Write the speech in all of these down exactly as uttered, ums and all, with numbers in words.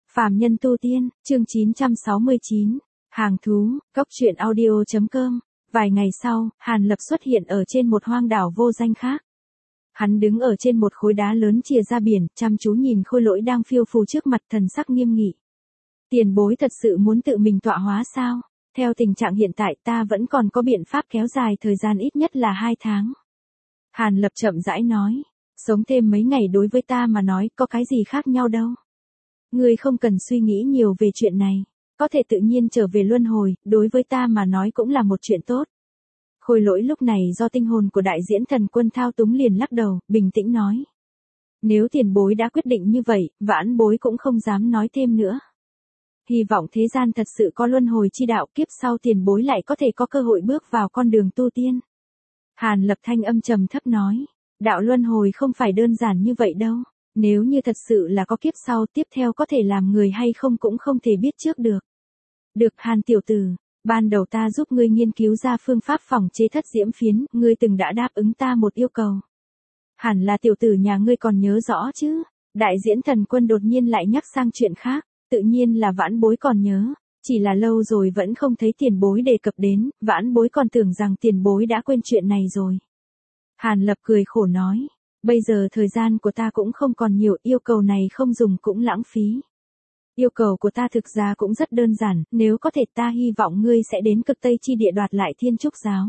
Phàm nhân tu tiên, chương chín trăm sáu mươi chín. Hàng thú, cốc truyện audio chấm com. Vài ngày sau, Hàn Lập xuất hiện ở trên một hoang đảo vô danh khác. Hắn đứng ở trên một khối đá lớn chìa ra biển, chăm chú nhìn khôi lỗi đang phiêu phù trước mặt, thần sắc nghiêm nghị. Tiền bối thật sự muốn tự mình tọa hóa sao? Theo tình trạng hiện tại ta vẫn còn có biện pháp kéo dài thời gian ít nhất là hai tháng. Hàn Lập chậm rãi nói, sống thêm mấy ngày đối với ta mà nói có cái gì khác nhau đâu. Ngươi không cần suy nghĩ nhiều về chuyện này, có thể tự nhiên trở về luân hồi, đối với ta mà nói cũng là một chuyện tốt. Khôi lỗi lúc này do tinh hồn của đại diễn thần quân thao túng liền lắc đầu, bình tĩnh nói. Nếu tiền bối đã quyết định như vậy, vãn bối cũng không dám nói thêm nữa. Hy vọng thế gian thật sự có luân hồi chi đạo, kiếp sau tiền bối lại có thể có cơ hội bước vào con đường tu tiên. Hàn Lập thanh âm trầm thấp nói, đạo luân hồi không phải đơn giản như vậy đâu. Nếu như thật sự là có kiếp sau, tiếp theo có thể làm người hay không cũng không thể biết trước được. Được Hàn tiểu tử, ban đầu ta giúp ngươi nghiên cứu ra phương pháp phòng chế thất diễm phiến, ngươi từng đã đáp ứng ta một yêu cầu. Hẳn là tiểu tử nhà ngươi còn nhớ rõ chứ? Đại diễn thần quân đột nhiên lại nhắc sang chuyện khác, tự nhiên là vãn bối còn nhớ, chỉ là lâu rồi vẫn không thấy tiền bối đề cập đến, vãn bối còn tưởng rằng tiền bối đã quên chuyện này rồi. Hàn Lập cười khổ nói. Bây giờ thời gian của ta cũng không còn nhiều, yêu cầu này không dùng cũng lãng phí. Yêu cầu của ta thực ra cũng rất đơn giản, nếu có thể ta hy vọng ngươi sẽ đến cực Tây chi địa đoạt lại Thiên Trúc giáo.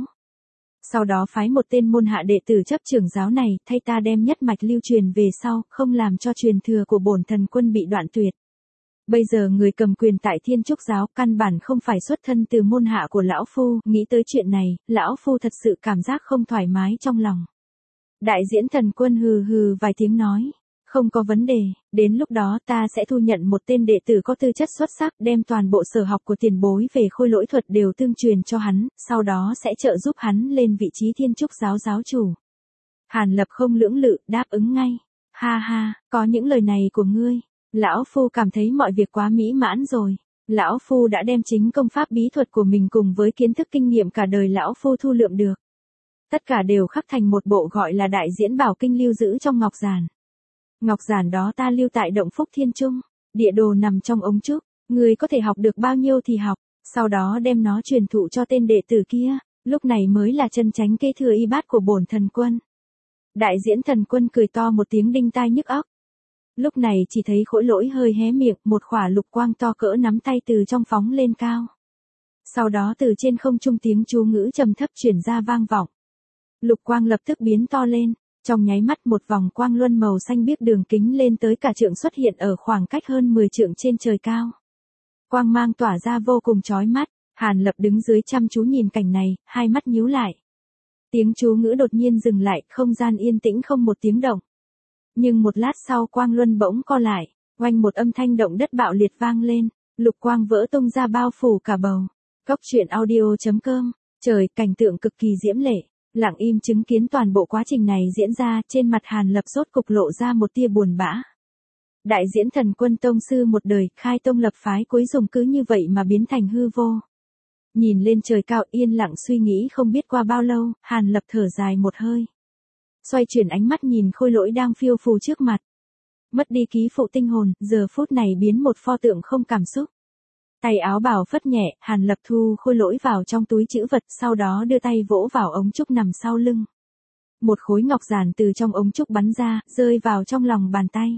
Sau đó phái một tên môn hạ đệ tử chấp trưởng giáo này, thay ta đem nhất mạch lưu truyền về sau, không làm cho truyền thừa của bổn thần quân bị đoạn tuyệt. Bây giờ người cầm quyền tại Thiên Trúc giáo căn bản không phải xuất thân từ môn hạ của lão phu, nghĩ tới chuyện này, lão phu thật sự cảm giác không thoải mái trong lòng. Đại diễn thần quân hừ hừ vài tiếng nói, không có vấn đề, đến lúc đó ta sẽ thu nhận một tên đệ tử có tư chất xuất sắc, đem toàn bộ sở học của tiền bối về khôi lỗi thuật đều tương truyền cho hắn, sau đó sẽ trợ giúp hắn lên vị trí Thiên Trúc giáo giáo chủ. Hàn Lập không lưỡng lự, đáp ứng ngay. Ha ha, có những lời này của ngươi, lão phu cảm thấy mọi việc quá mỹ mãn rồi. Lão phu đã đem chính công pháp bí thuật của mình cùng với kiến thức kinh nghiệm cả đời lão phu thu lượm được. Tất cả đều khắc thành một bộ gọi là đại diễn bảo kinh lưu giữ trong ngọc giản. Ngọc giản đó ta lưu tại động Phúc Thiên Trung, địa đồ nằm trong ống trúc, người có thể học được bao nhiêu thì học, sau đó đem nó truyền thụ cho tên đệ tử kia, lúc này mới là chân chánh kế thừa y bát của bổn thần quân. Đại diễn thần quân cười to một tiếng đinh tai nhức óc. Lúc này chỉ thấy khối lỗi hơi hé miệng, một khỏa lục quang to cỡ nắm tay từ trong phóng lên cao. Sau đó từ trên không trung tiếng chú ngữ trầm thấp truyền ra vang vọng. Lục quang lập tức biến to lên, trong nháy mắt một vòng quang luân màu xanh biếc đường kính lên tới cả trượng xuất hiện ở khoảng cách hơn mười trượng trên trời cao. Quang mang tỏa ra vô cùng chói mắt, Hàn Lập đứng dưới chăm chú nhìn cảnh này, hai mắt nhíu lại. Tiếng chú ngữ đột nhiên dừng lại, không gian yên tĩnh không một tiếng động. Nhưng một lát sau quang luân bỗng co lại, oanh một âm thanh động đất bạo liệt vang lên, lục quang vỡ tung ra bao phủ cả bầu. Cốc truyện audio chấm com. Trời, cảnh tượng cực kỳ diễm lệ. Lặng im chứng kiến toàn bộ quá trình này diễn ra, trên mặt Hàn Lập rốt cục lộ ra một tia buồn bã. Đại diễn thần quân tông sư một đời, khai tông lập phái cuối dùng cứ như vậy mà biến thành hư vô. Nhìn lên trời cao yên lặng suy nghĩ không biết qua bao lâu, Hàn Lập thở dài một hơi. Xoay chuyển ánh mắt nhìn khôi lỗi đang phiêu phù trước mặt. Mất đi ký phụ tinh hồn, giờ phút này biến một pho tượng không cảm xúc. Tay áo bào phất nhẹ, Hàn Lập thu khôi lỗi vào trong túi trữ vật, sau đó đưa tay vỗ vào ống trúc nằm sau lưng. Một khối ngọc giản từ trong ống trúc bắn ra, rơi vào trong lòng bàn tay.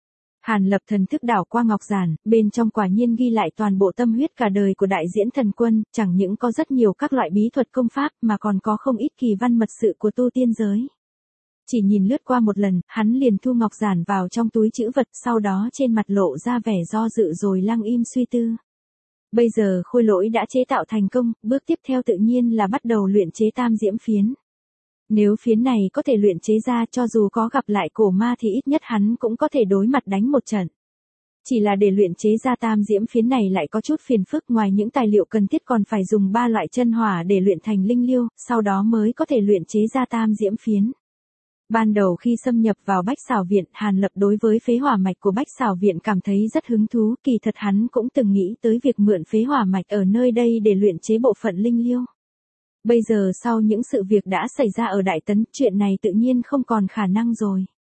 Hàn Lập thần thức đảo qua ngọc giản, bên trong quả nhiên ghi lại toàn bộ tâm huyết cả đời của đại diễn thần quân, chẳng những có rất nhiều các loại bí thuật công pháp mà còn có không ít kỳ văn mật sự của tu tiên giới. Chỉ nhìn lướt qua một lần, hắn liền thu ngọc giản vào trong túi trữ vật, sau đó trên mặt lộ ra vẻ do dự rồi lặng im suy tư. Bây giờ khôi lỗi đã chế tạo thành công, bước tiếp theo tự nhiên là bắt đầu luyện chế tam diễm phiến. Nếu phiến này có thể luyện chế ra, cho dù có gặp lại cổ ma thì ít nhất hắn cũng có thể đối mặt đánh một trận. Chỉ là để luyện chế ra tam diễm phiến này lại có chút phiền phức, ngoài những tài liệu cần thiết còn phải dùng ba loại chân hỏa để luyện thành linh liêu, sau đó mới có thể luyện chế ra tam diễm phiến. Ban đầu khi xâm nhập vào Bách Xảo Viện, Hàn Lập đối với phế hỏa mạch của Bách Xảo Viện cảm thấy rất hứng thú, kỳ thật hắn cũng từng nghĩ tới việc mượn phế hỏa mạch ở nơi đây để luyện chế bộ phận linh liêu. Bây giờ sau những sự việc đã xảy ra ở Đại Tấn, chuyện này tự nhiên không còn khả năng rồi.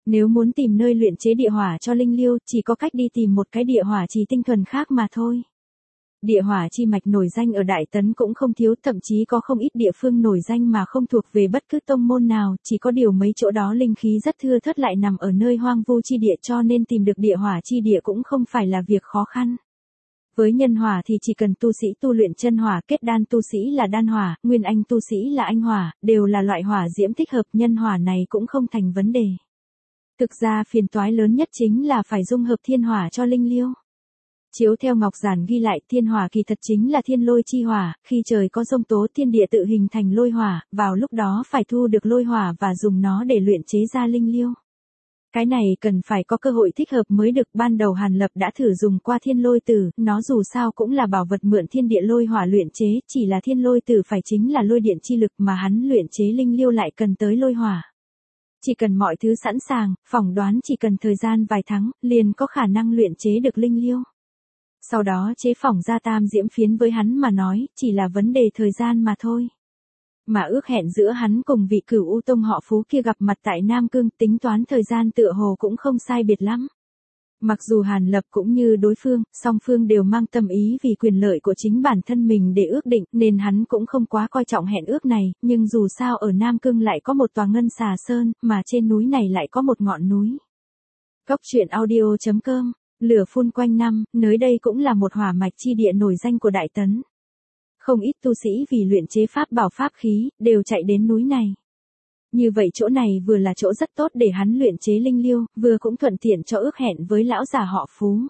Nếu muốn tìm nơi luyện chế địa hỏa cho linh liêu, chỉ có cách đi tìm một cái địa hỏa trì tinh thuần khác mà thôi. Địa hỏa chi mạch nổi danh ở Đại Tấn cũng không thiếu, thậm chí có không ít địa phương nổi danh mà không thuộc về bất cứ tông môn nào, chỉ có điều mấy chỗ đó linh khí rất thưa thớt lại nằm ở nơi hoang vu chi địa, cho nên tìm được địa hỏa chi địa cũng không phải là việc khó khăn. Với nhân hỏa thì chỉ cần tu sĩ tu luyện chân hỏa, kết đan tu sĩ là đan hỏa, nguyên anh tu sĩ là anh hỏa, đều là loại hỏa diễm thích hợp, nhân hỏa này cũng không thành vấn đề. Thực ra phiền toái lớn nhất chính là phải dung hợp thiên hỏa cho linh liêu. Chiếu theo ngọc giản ghi lại, thiên hỏa kỳ thật chính là thiên lôi chi hỏa, khi trời có giông tố thiên địa tự hình thành lôi hỏa, vào lúc đó phải thu được lôi hỏa và dùng nó để luyện chế ra linh liêu. Cái này cần phải có cơ hội thích hợp mới được. Ban đầu Hàn Lập đã thử dùng qua thiên lôi tử, nó dù sao cũng là bảo vật mượn thiên địa lôi hỏa luyện chế, chỉ là thiên lôi tử phải chính là lôi điện chi lực mà hắn luyện chế linh liêu lại cần tới lôi hỏa. Chỉ cần mọi thứ sẵn sàng, phỏng đoán chỉ cần thời gian vài tháng, liền có khả năng luyện chế được linh liêu. Sau đó chế phỏng ra tam diễm phiến với hắn mà nói, chỉ là vấn đề thời gian mà thôi. Mà ước hẹn giữa hắn cùng vị Cửu U Tông họ Phú kia gặp mặt tại Nam Cương, tính toán thời gian tựa hồ cũng không sai biệt lắm. Mặc dù Hàn Lập cũng như đối phương, song phương đều mang tâm ý vì quyền lợi của chính bản thân mình để ước định, nên hắn cũng không quá coi trọng hẹn ước này, nhưng dù sao ở Nam Cương lại có một tòa ngân xà sơn, mà trên núi này lại có một ngọn núi. Góc truyện audio chấm com, lửa phun quanh năm, nơi đây cũng là một hỏa mạch chi địa nổi danh của Đại Tấn. Không ít tu sĩ vì luyện chế pháp bảo pháp khí, đều chạy đến núi này. Như vậy chỗ này vừa là chỗ rất tốt để hắn luyện chế linh liêu, vừa cũng thuận tiện cho ước hẹn với lão già họ Phú.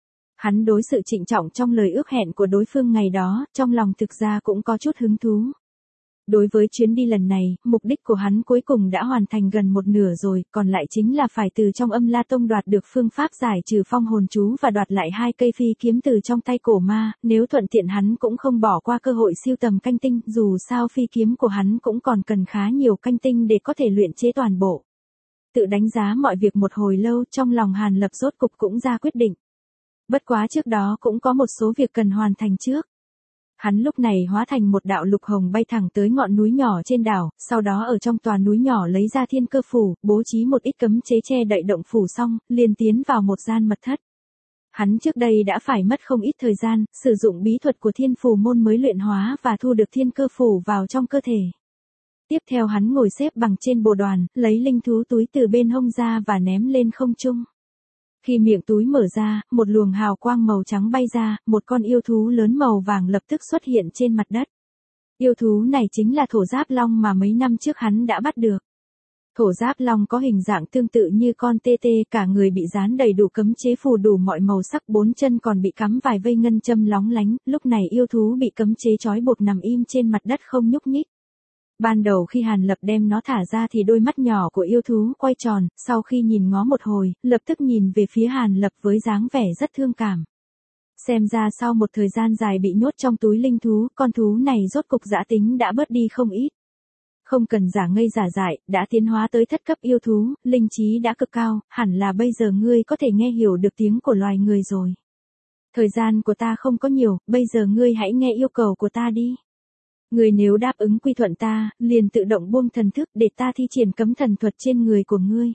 Hắn đối sự trịnh trọng trong lời ước hẹn của đối phương ngày đó, trong lòng thực ra cũng có chút hứng thú. Đối với chuyến đi lần này, mục đích của hắn cuối cùng đã hoàn thành gần một nửa rồi, còn lại chính là phải từ trong Âm La Tông đoạt được phương pháp giải trừ phong hồn chú và đoạt lại hai cây phi kiếm từ trong tay cổ ma, nếu thuận tiện hắn cũng không bỏ qua cơ hội siêu tầm canh tinh, dù sao phi kiếm của hắn cũng còn cần khá nhiều canh tinh để có thể luyện chế toàn bộ. Tự đánh giá mọi việc một hồi lâu, trong lòng Hàn Lập rốt cục cũng ra quyết định. Bất quá trước đó cũng có một số việc cần hoàn thành trước. Hắn lúc này hóa thành một đạo lục hồng bay thẳng tới ngọn núi nhỏ trên đảo, sau đó ở trong tòa núi nhỏ lấy ra thiên cơ phủ, bố trí một ít cấm chế che đậy động phủ xong, liền tiến vào một gian mật thất. Hắn trước đây đã phải mất không ít thời gian, sử dụng bí thuật của thiên phù môn mới luyện hóa và thu được thiên cơ phủ vào trong cơ thể. Tiếp theo hắn ngồi xếp bằng trên bồ đoàn, lấy linh thú túi từ bên hông ra và ném lên không trung. Khi miệng túi mở ra, một luồng hào quang màu trắng bay ra, một con yêu thú lớn màu vàng lập tức xuất hiện trên mặt đất. Yêu thú này chính là thổ giáp long mà mấy năm trước hắn đã bắt được. Thổ giáp long có hình dạng tương tự như con tê tê, cả người bị dán đầy đủ cấm chế phù đủ mọi màu sắc, bốn chân còn bị cắm vài vây ngân châm lóng lánh, lúc này yêu thú bị cấm chế trói buộc nằm im trên mặt đất không nhúc nhích. Ban đầu khi Hàn Lập đem nó thả ra thì đôi mắt nhỏ của yêu thú quay tròn, sau khi nhìn ngó một hồi, lập tức nhìn về phía Hàn Lập với dáng vẻ rất thương cảm. Xem ra sau một thời gian dài bị nhốt trong túi linh thú, con thú này rốt cục dã tính đã bớt đi không ít. Không cần giả ngây giả dại, đã tiến hóa tới thất cấp yêu thú, linh trí đã cực cao, hẳn là bây giờ ngươi có thể nghe hiểu được tiếng của loài người rồi. Thời gian của ta không có nhiều, bây giờ ngươi hãy nghe yêu cầu của ta đi. Ngươi nếu đáp ứng quy thuận ta, liền tự động buông thần thức để ta thi triển cấm thần thuật trên người của ngươi.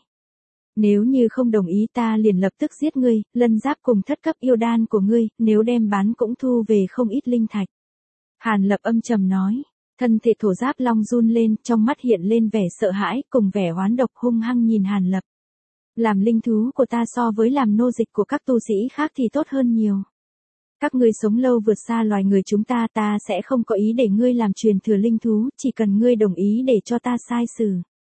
Nếu như không đồng ý ta liền lập tức giết ngươi, lân giáp cùng thất cấp yêu đan của ngươi, nếu đem bán cũng thu về không ít linh thạch. Hàn Lập âm trầm nói, thân thể thổ giáp long run lên, trong mắt hiện lên vẻ sợ hãi, cùng vẻ oán độc hung hăng nhìn Hàn Lập. Làm linh thú của ta so với làm nô dịch của các tu sĩ khác thì tốt hơn nhiều. Các ngươi sống lâu vượt xa loài người chúng ta, ta sẽ không có ý để ngươi làm truyền thừa linh thú, chỉ cần ngươi đồng ý để cho ta sai xử.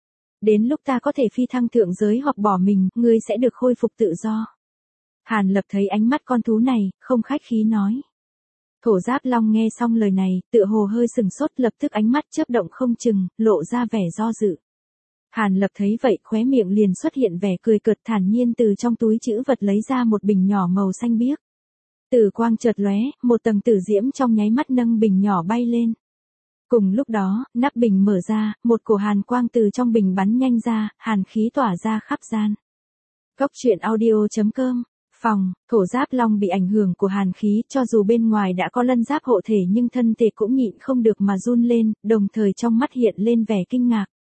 Đến lúc ta có thể phi thăng thượng giới hoặc bỏ mình, ngươi sẽ được khôi phục tự do. Hàn Lập thấy ánh mắt con thú này, không khách khí nói. Thổ giáp long nghe xong lời này, tựa hồ hơi sừng sốt, lập tức ánh mắt chớp động không chừng, lộ ra vẻ do dự. Hàn Lập thấy vậy, khóe miệng liền xuất hiện vẻ cười cợt, thản nhiên từ trong túi trữ vật lấy ra một bình nhỏ màu xanh biếc. Tử quang chợt lóe, một tầng tử diễm trong nháy mắt nâng bình nhỏ bay lên. Cùng lúc đó, nắp bình mở ra, một cổ hàn quang từ trong bình bắn nhanh ra, hàn khí tỏa ra khắp gian. Góc truyện audio chấm com, phòng, thổ giáp long bị ảnh hưởng của hàn khí, cho dù bên ngoài đã có lân giáp hộ thể nhưng thân thể cũng nhịn không được mà run lên, đồng thời trong mắt hiện lên vẻ kinh ngạc.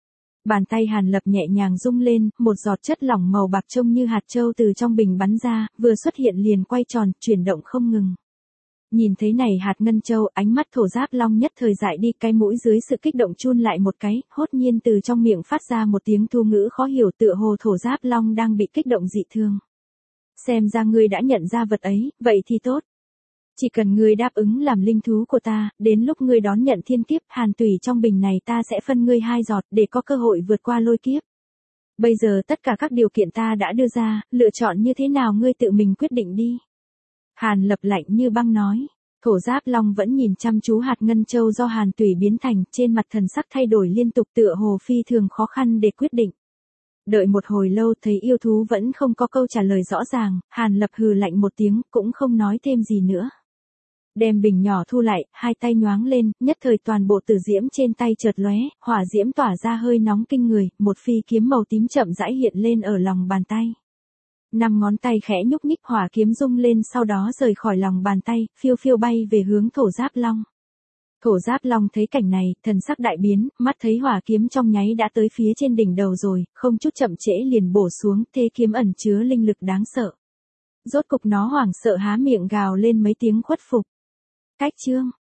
Bàn tay Hàn Lập nhẹ nhàng rung lên, một giọt chất lỏng màu bạc trông như hạt châu từ trong bình bắn ra, vừa xuất hiện liền quay tròn, chuyển động không ngừng. Nhìn thấy này hạt ngân châu, ánh mắt Thổ Giáp Long nhất thời dại đi, cái mũi dưới sự kích động chun lại một cái, hốt nhiên từ trong miệng phát ra một tiếng thu ngữ khó hiểu, tựa hồ Thổ Giáp Long đang bị kích động dị thương. Xem ra ngươi đã nhận ra vật ấy, vậy thì tốt. Chỉ cần ngươi đáp ứng làm linh thú của ta, đến lúc ngươi đón nhận thiên kiếp, hàn tủy trong bình này ta sẽ phân ngươi hai giọt để có cơ hội vượt qua lôi kiếp. Bây giờ tất cả các điều kiện ta đã đưa ra, lựa chọn như thế nào ngươi tự mình quyết định đi. Hàn Lập lạnh như băng nói. Thổ Giáp Long vẫn nhìn chăm chú hạt ngân châu do hàn tủy biến thành, trên mặt thần sắc thay đổi liên tục, tựa hồ phi thường khó khăn để quyết định. Đợi một hồi lâu thấy yêu thú vẫn không có câu trả lời rõ ràng, Hàn Lập hừ lạnh một tiếng, cũng không nói thêm gì nữa. Đem bình nhỏ thu lại, hai tay nhoáng lên, nhất thời toàn bộ tử diễm trên tay chợt lóe, hỏa diễm tỏa ra hơi nóng kinh người, một phi kiếm màu tím chậm rãi hiện lên ở lòng bàn tay. Năm ngón tay khẽ nhúc nhích, hỏa kiếm rung lên, sau đó rời khỏi lòng bàn tay, phiêu phiêu bay về hướng Thổ Giáp Long. Thổ Giáp Long thấy cảnh này, thần sắc đại biến, mắt thấy hỏa kiếm trong nháy đã tới phía trên đỉnh đầu rồi, không chút chậm trễ liền bổ xuống, thế kiếm ẩn chứa linh lực đáng sợ. Rốt cục nó hoảng sợ há miệng gào lên mấy tiếng khuất phục. Cách chương